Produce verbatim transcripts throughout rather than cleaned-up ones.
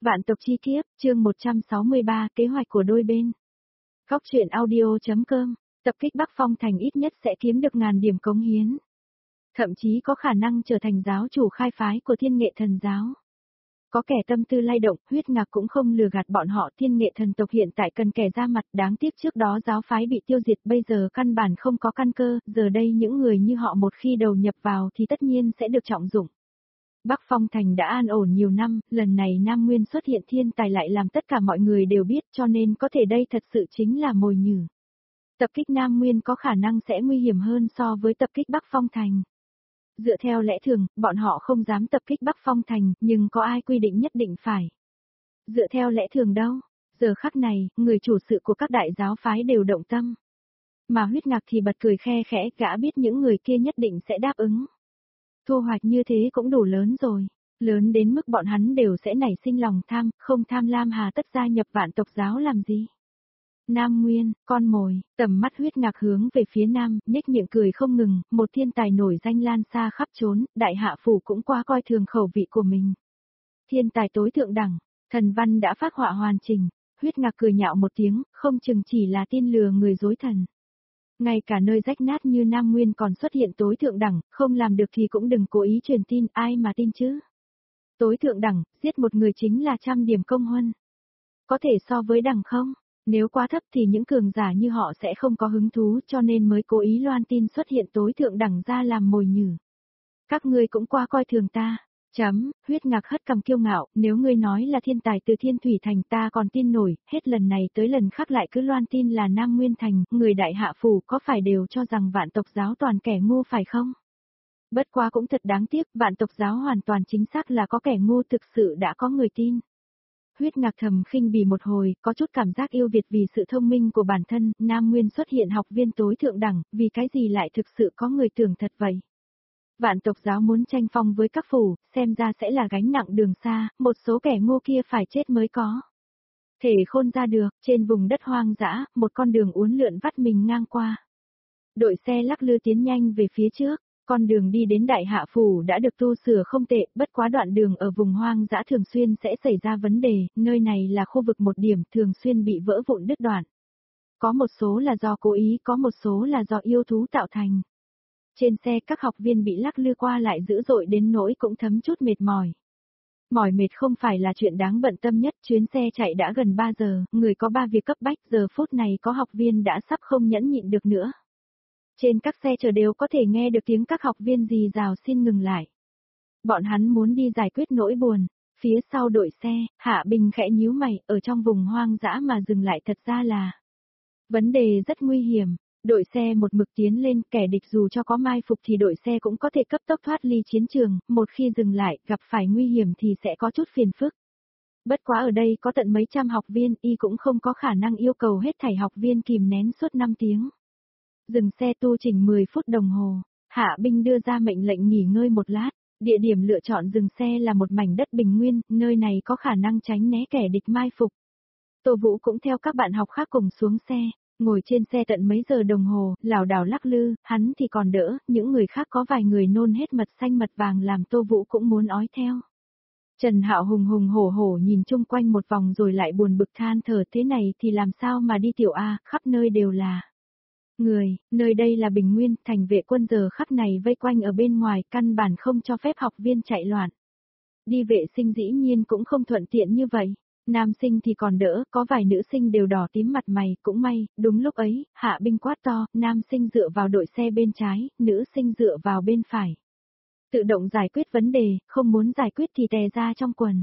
Vạn tộc chi kiếp, chương một trăm sáu mươi ba, kế hoạch của đôi bên. Góc truyện audio.com, tập kích Bắc Phong Thành ít nhất sẽ kiếm được ngàn điểm cống hiến. Thậm chí có khả năng trở thành giáo chủ khai phái của Thiên Nghệ Thần giáo. Có kẻ tâm tư lay động, huyết ngạc cũng không lừa gạt bọn họ. Thiên Nghệ Thần tộc hiện tại cần kẻ ra mặt, đáng tiếc trước đó giáo phái bị tiêu diệt, bây giờ căn bản không có căn cơ, giờ đây những người như họ một khi đầu nhập vào thì tất nhiên sẽ được trọng dụng. Bắc Phong Thành đã an ổn nhiều năm, lần này Nam Nguyên xuất hiện thiên tài lại làm tất cả mọi người đều biết, cho nên có thể đây thật sự chính là mồi nhử. Tập kích Nam Nguyên có khả năng sẽ nguy hiểm hơn so với tập kích Bắc Phong Thành. Dựa theo lẽ thường, bọn họ không dám tập kích Bắc Phong Thành, nhưng có ai quy định nhất định phải. Dựa theo lẽ thường đâu, giờ khắc này, người chủ sự của các đại giáo phái đều động tâm. Mà huyết ngạc thì bật cười khe khẽ, gã biết những người kia nhất định sẽ đáp ứng. Thu hoạch như thế cũng đủ lớn rồi, lớn đến mức bọn hắn đều sẽ nảy sinh lòng tham, không tham lam hà tất gia nhập vạn tộc giáo làm gì. Nam Nguyên, con mồi, tầm mắt huyết ngạc hướng về phía nam, nhếch miệng cười không ngừng, một thiên tài nổi danh lan xa khắp trốn, đại hạ phủ cũng quá coi thường khẩu vị của mình. Thiên tài tối thượng đẳng, thần văn đã phác họa hoàn chỉnh, huyết ngạc cười nhạo một tiếng, không chừng chỉ là tin lừa người dối thần. Ngay cả nơi rách nát như Nam Nguyên còn xuất hiện tối thượng đẳng, không làm được thì cũng đừng cố ý truyền tin, ai mà tin chứ. Tối thượng đẳng, giết một người chính là trăm điểm công huân. Có thể so với đẳng không? Nếu quá thấp thì những cường giả như họ sẽ không có hứng thú, cho nên mới cố ý loan tin xuất hiện tối thượng đẳng ra làm mồi nhử. Các ngươi cũng qua coi thường ta. Chấm, huyết ngạc hất cằm kiêu ngạo, nếu ngươi nói là thiên tài từ Thiên Thủy Thành ta còn tin nổi, hết lần này tới lần khác lại cứ loan tin là Nam Nguyên Thành, người đại hạ phủ có phải đều cho rằng vạn tộc giáo toàn kẻ ngu phải không? Bất quá cũng thật đáng tiếc, vạn tộc giáo hoàn toàn chính xác là có kẻ ngu thực sự đã có người tin. Huyết ngạc thầm khinh bỉ một hồi, có chút cảm giác yêu Việt vì sự thông minh của bản thân, Nam Nguyên xuất hiện học viên tối thượng đẳng, vì cái gì lại thực sự có người tưởng thật vậy? Vạn tộc giáo muốn tranh phong với các phủ, xem ra sẽ là gánh nặng đường xa, một số kẻ ngu kia phải chết mới có. Thể khôn ra được, trên vùng đất hoang dã, một con đường uốn lượn vắt mình ngang qua. Đội xe lắc lư tiến nhanh về phía trước, con đường đi đến đại hạ phủ đã được tu sửa không tệ, bất quá đoạn đường ở vùng hoang dã thường xuyên sẽ xảy ra vấn đề, nơi này là khu vực một điểm thường xuyên bị vỡ vụn đứt đoạn. Có một số là do cố ý, có một số là do yêu thú tạo thành. Trên xe các học viên bị lắc lư qua lại dữ dội đến nỗi cũng thấm chút mệt mỏi. Mỏi mệt không phải là chuyện đáng bận tâm nhất, chuyến xe chạy đã gần ba giờ, người có ba việc cấp bách, giờ phút này có học viên đã sắp không nhẫn nhịn được nữa. Trên các xe chờ đều có thể nghe được tiếng các học viên rì rào xin ngừng lại. Bọn hắn muốn đi giải quyết nỗi buồn. Phía sau đội xe, Hạ Bình khẽ nhíu mày, ở trong vùng hoang dã mà dừng lại thật ra là vấn đề rất nguy hiểm. Đội xe một mực tiến lên, kẻ địch dù cho có mai phục thì đội xe cũng có thể cấp tốc thoát ly chiến trường, một khi dừng lại, gặp phải nguy hiểm thì sẽ có chút phiền phức. Bất quá ở đây có tận mấy trăm học viên, y cũng không có khả năng yêu cầu hết thảy học viên kìm nén suốt năm tiếng. Dừng xe tu chỉnh mười phút đồng hồ, Hạ Binh đưa ra mệnh lệnh nghỉ ngơi một lát, địa điểm lựa chọn dừng xe là một mảnh đất bình nguyên, nơi này có khả năng tránh né kẻ địch mai phục. Tô Vũ cũng theo các bạn học khác cùng xuống xe. Ngồi trên xe tận mấy giờ đồng hồ, lảo đảo lắc lư, hắn thì còn đỡ, những người khác có vài người nôn hết mật xanh mật vàng làm Tô Vũ cũng muốn ói theo. Trần Hạo hùng hùng hổ hổ nhìn chung quanh một vòng rồi lại buồn bực than thở, thế này thì làm sao mà đi tiểu A, khắp nơi đều là người, nơi đây là bình nguyên, thành vệ quân giờ khắc này vây quanh ở bên ngoài, căn bản không cho phép học viên chạy loạn. Đi vệ sinh dĩ nhiên cũng không thuận tiện như vậy. Nam sinh thì còn đỡ, có vài nữ sinh đều đỏ tím mặt mày, cũng may, đúng lúc ấy, Hạ Binh quát to, nam sinh dựa vào đội xe bên trái, nữ sinh dựa vào bên phải. Tự động giải quyết vấn đề, không muốn giải quyết thì tè ra trong quần.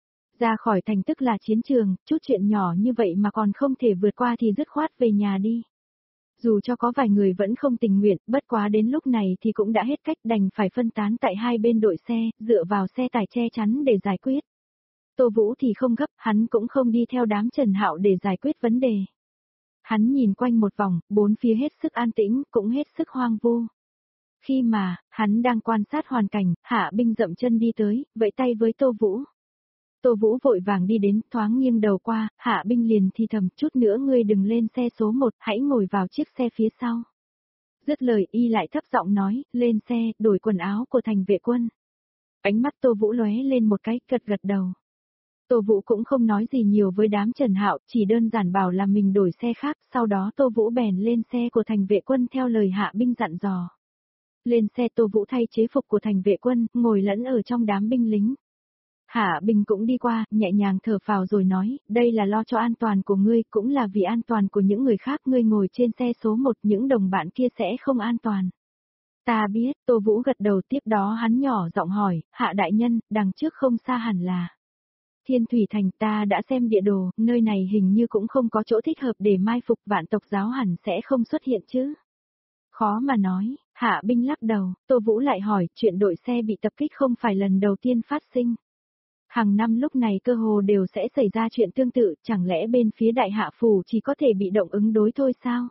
Ra khỏi thành tức là chiến trường, chút chuyện nhỏ như vậy mà còn không thể vượt qua thì dứt khoát về nhà đi. Dù cho có vài người vẫn không tình nguyện, bất quá đến lúc này thì cũng đã hết cách, đành phải phân tán tại hai bên đội xe, dựa vào xe tải che chắn để giải quyết. Tô Vũ thì không gấp, hắn cũng không đi theo đám Trần Hạo để giải quyết vấn đề. Hắn nhìn quanh một vòng, bốn phía hết sức an tĩnh, cũng hết sức hoang vu. Khi mà, hắn đang quan sát hoàn cảnh, Hạ Binh dậm chân đi tới, vẫy tay với Tô Vũ. Tô Vũ vội vàng đi đến, thoáng nghiêng đầu qua, Hạ Binh liền thì thầm, chút nữa ngươi đừng lên xe số một, hãy ngồi vào chiếc xe phía sau. Dứt lời y lại thấp giọng nói, lên xe, đổi quần áo của thành vệ quân. Ánh mắt Tô Vũ lóe lên một cái, gật gật đầu. Tô Vũ cũng không nói gì nhiều với đám Trần Hạo, chỉ đơn giản bảo là mình đổi xe khác, sau đó Tô Vũ bèn lên xe của thành vệ quân theo lời Hạ Binh dặn dò. Lên xe Tô Vũ thay chế phục của thành vệ quân, ngồi lẫn ở trong đám binh lính. Hạ Bình cũng đi qua, nhẹ nhàng thở phào rồi nói, đây là lo cho an toàn của ngươi, cũng là vì an toàn của những người khác, ngươi ngồi trên xe số một, những đồng bạn kia sẽ không an toàn. Ta biết, Tô Vũ gật đầu, tiếp đó hắn nhỏ giọng hỏi, Hạ đại nhân, đằng trước không xa hẳn là Thiên Thủy Thành. Ta đã xem địa đồ, nơi này hình như cũng không có chỗ thích hợp để mai phục, Vạn Tộc Giáo hẳn sẽ không xuất hiện chứ. Khó mà nói, Hạ Binh lắc đầu. Tô Vũ lại hỏi, chuyện đội xe bị tập kích không phải lần đầu tiên phát sinh. Hàng năm lúc này cơ hồ đều sẽ xảy ra chuyện tương tự, chẳng lẽ bên phía Đại Hạ Phủ chỉ có thể bị động ứng đối thôi sao?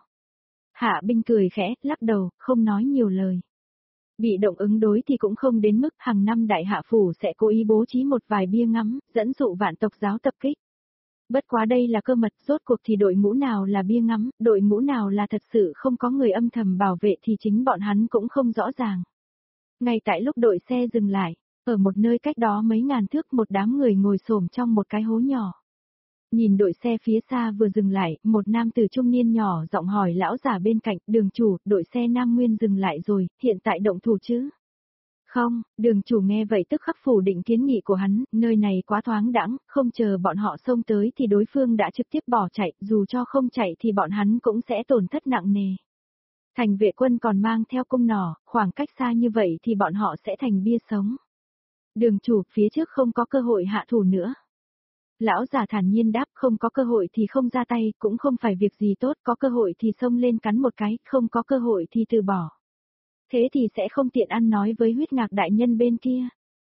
Hạ Binh cười khẽ, lắc đầu, không nói nhiều lời. Bị động ứng đối thì cũng không đến mức, hàng năm Đại Hạ Phủ sẽ cố ý bố trí một vài bia ngắm, dẫn dụ Vạn Tộc Giáo tập kích. Bất quá đây là cơ mật, rốt cuộc thì đội ngũ nào là bia ngắm, đội ngũ nào là thật sự không có người âm thầm bảo vệ thì chính bọn hắn cũng không rõ ràng. Ngay tại lúc đội xe dừng lại, ở một nơi cách đó mấy ngàn thước, một đám người ngồi xổm trong một cái hố nhỏ. Nhìn đội xe phía xa vừa dừng lại, một nam tử trung niên nhỏ giọng hỏi lão giả bên cạnh, đường chủ, đội xe Nam Nguyên dừng lại rồi, hiện tại động thủ chứ? Không, đường chủ nghe vậy tức khắc phủ định kiến nghị của hắn, nơi này quá thoáng đãng, không chờ bọn họ xông tới thì đối phương đã trực tiếp bỏ chạy, dù cho không chạy thì bọn hắn cũng sẽ tổn thất nặng nề. Thành vệ quân còn mang theo cung nỏ, khoảng cách xa như vậy thì bọn họ sẽ thành bia sống. Đường chủ, phía trước không có cơ hội hạ thủ nữa. Lão giả thản nhiên đáp, không có cơ hội thì không ra tay, cũng không phải việc gì tốt, có cơ hội thì xông lên cắn một cái, không có cơ hội thì từ bỏ. Thế thì sẽ không tiện ăn nói với huyết ngạc đại nhân bên kia.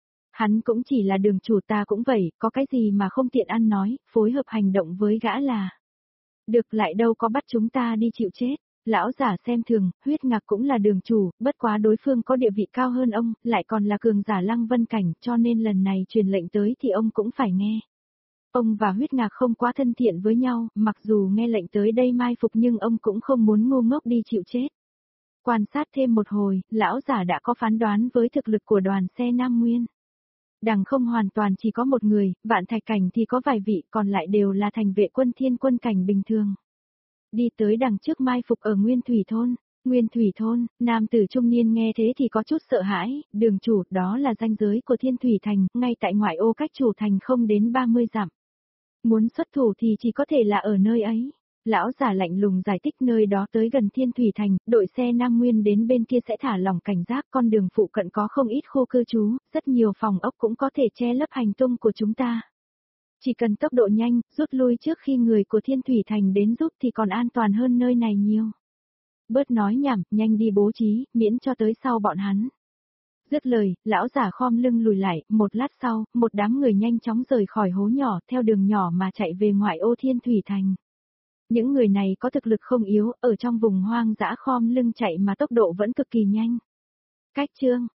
Hắn cũng chỉ là đường chủ, ta cũng vậy, có cái gì mà không tiện ăn nói, phối hợp hành động với gã là. Được, lại đâu có bắt chúng ta đi chịu chết. Lão giả xem thường, huyết ngạc cũng là đường chủ, bất quá đối phương có địa vị cao hơn ông, lại còn là cường giả Lăng Vân Cảnh, cho nên lần này truyền lệnh tới thì ông cũng phải nghe. Ông và huyết ngạc không quá thân thiện với nhau, mặc dù nghe lệnh tới đây mai phục nhưng ông cũng không muốn ngu ngốc đi chịu chết. Quan sát thêm một hồi, lão giả đã có phán đoán với thực lực của đoàn xe Nam Nguyên. Đằng không hoàn toàn chỉ có một người, Vạn Thạch Cảnh thì có vài vị, còn lại đều là thành vệ quân Thiên Quân Cảnh bình thường. Đi tới đằng trước mai phục ở Nguyên Thủy Thôn. Nguyên Thủy Thôn, nam tử trung niên nghe thế thì có chút sợ hãi, đường chủ, đó là ranh giới của Thiên Thủy Thành, ngay tại ngoại ô cách chủ thành không đến ba mươi dặm. Muốn xuất thủ thì chỉ có thể là ở nơi ấy. Lão giả lạnh lùng giải thích, nơi đó tới gần Thiên Thủy Thành, đội xe Nam Nguyên đến bên kia sẽ thả lỏng cảnh giác, con đường phụ cận có không ít khu cư trú, rất nhiều phòng ốc cũng có thể che lấp hành tung của chúng ta. Chỉ cần tốc độ nhanh, rút lui trước khi người của Thiên Thủy Thành đến giúp thì còn an toàn hơn nơi này nhiều. Bớt nói nhảm, nhanh đi bố trí, miễn cho tới sau bọn hắn. Dứt lời, lão giả khom lưng lùi lại, một lát sau, một đám người nhanh chóng rời khỏi hố nhỏ, theo đường nhỏ mà chạy về ngoại ô Thiên Thủy Thành. Những người này có thực lực không yếu, ở trong vùng hoang dã khom lưng chạy mà tốc độ vẫn cực kỳ nhanh. Cách chương